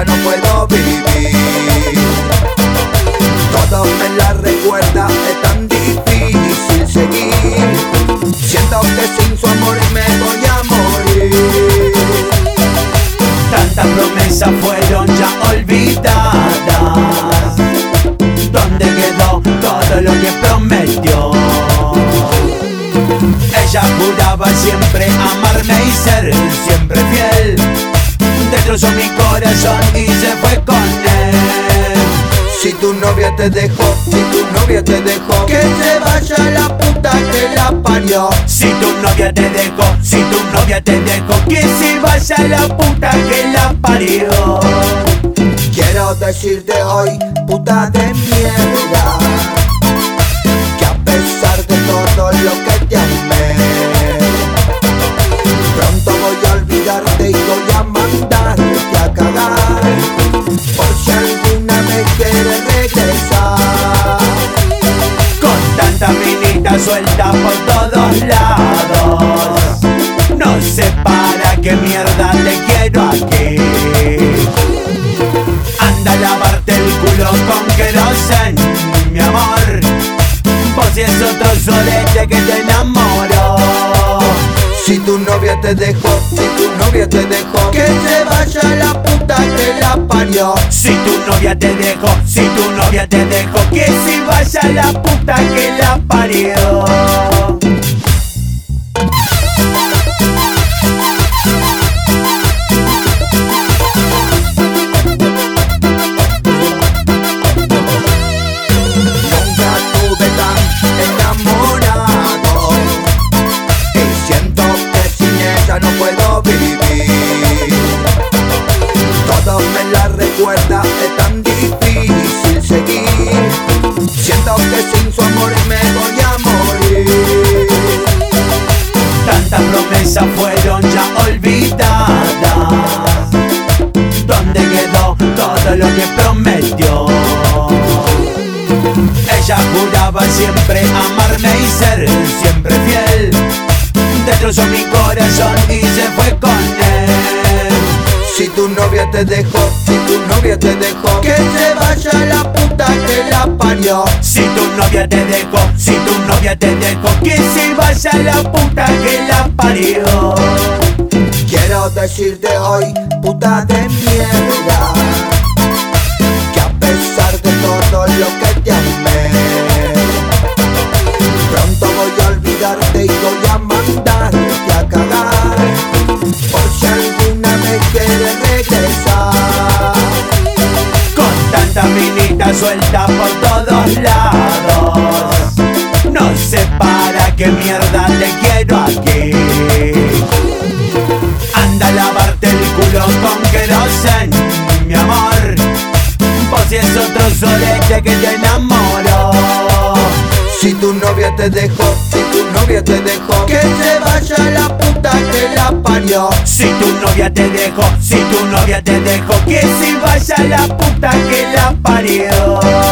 ella no puedo vivir. Todo me la recuerda, es tan difícil seguir. Siento que sin su amor me voy a morir. Tantas promesas fueron ya olvidadas. ¿Dónde quedó todo lo que prometió? Ella juraba siempre amarme y ser siempre fiel. Destrozó mi corazón y se fue con él. Si tu novia te dejó, si tu novia te dejó, que se vaya la puta que la parió. Si tu novia te dejó, si tu novia te dejó, que se vaya la puta que la parió. Quiero decirte hoy, puta de mierda, que a pesar de todo lo que te amé, pronto voy a olvidarte y voy a mandarte a cagar. Por si alguna vez quieres regresar. Con tanta minita suelta por todos lados, no sé para qué mierda te quiero aquí. Anda a lavarte el culo con querosén, mi amor. Vos si es otro solete que te enamoró. Si tu novia te dejó, si tu novia te dejó, que se vaya la puta que la parió. Si tu novia te dejó, si tu novia te dejó, que se vaya la puta que la parió. No puedo vivir. Todo me la recuerda, es tan difícil seguir. Siento que sin su amor me voy a morir. Tantas promesas fueron ya olvidadas. ¿Dónde quedó todo lo que prometió? Ella juraba siempre amarme y ser siempre fiel. Destrozó mi corazón y se fue con él. Si tu novia te dejó, si tu novia te dejó, que se vaya la puta que la parió. Si tu novia te dejó, si tu novia te dejó, que se vaya la puta que la parió. Quiero decirte hoy, puta de mierda, que a pesar de todo lo que te amé, pronto voy a olvidarte y voy a mandarte a cagar. Por si alguna vez quieres regresar. Con tanta minita suelta por todos lados, no sé para qué mierda te quiero aquí. Anda a lavarte el culo con querosén, mi amor. Vos si es otro solete que te enamoró. Si tu novia te dejó, si tu novia te dejó, que se vaya la puta que la parió. Si tu novia te dejó, si tu novia te dejó, que se vaya la puta que la parió.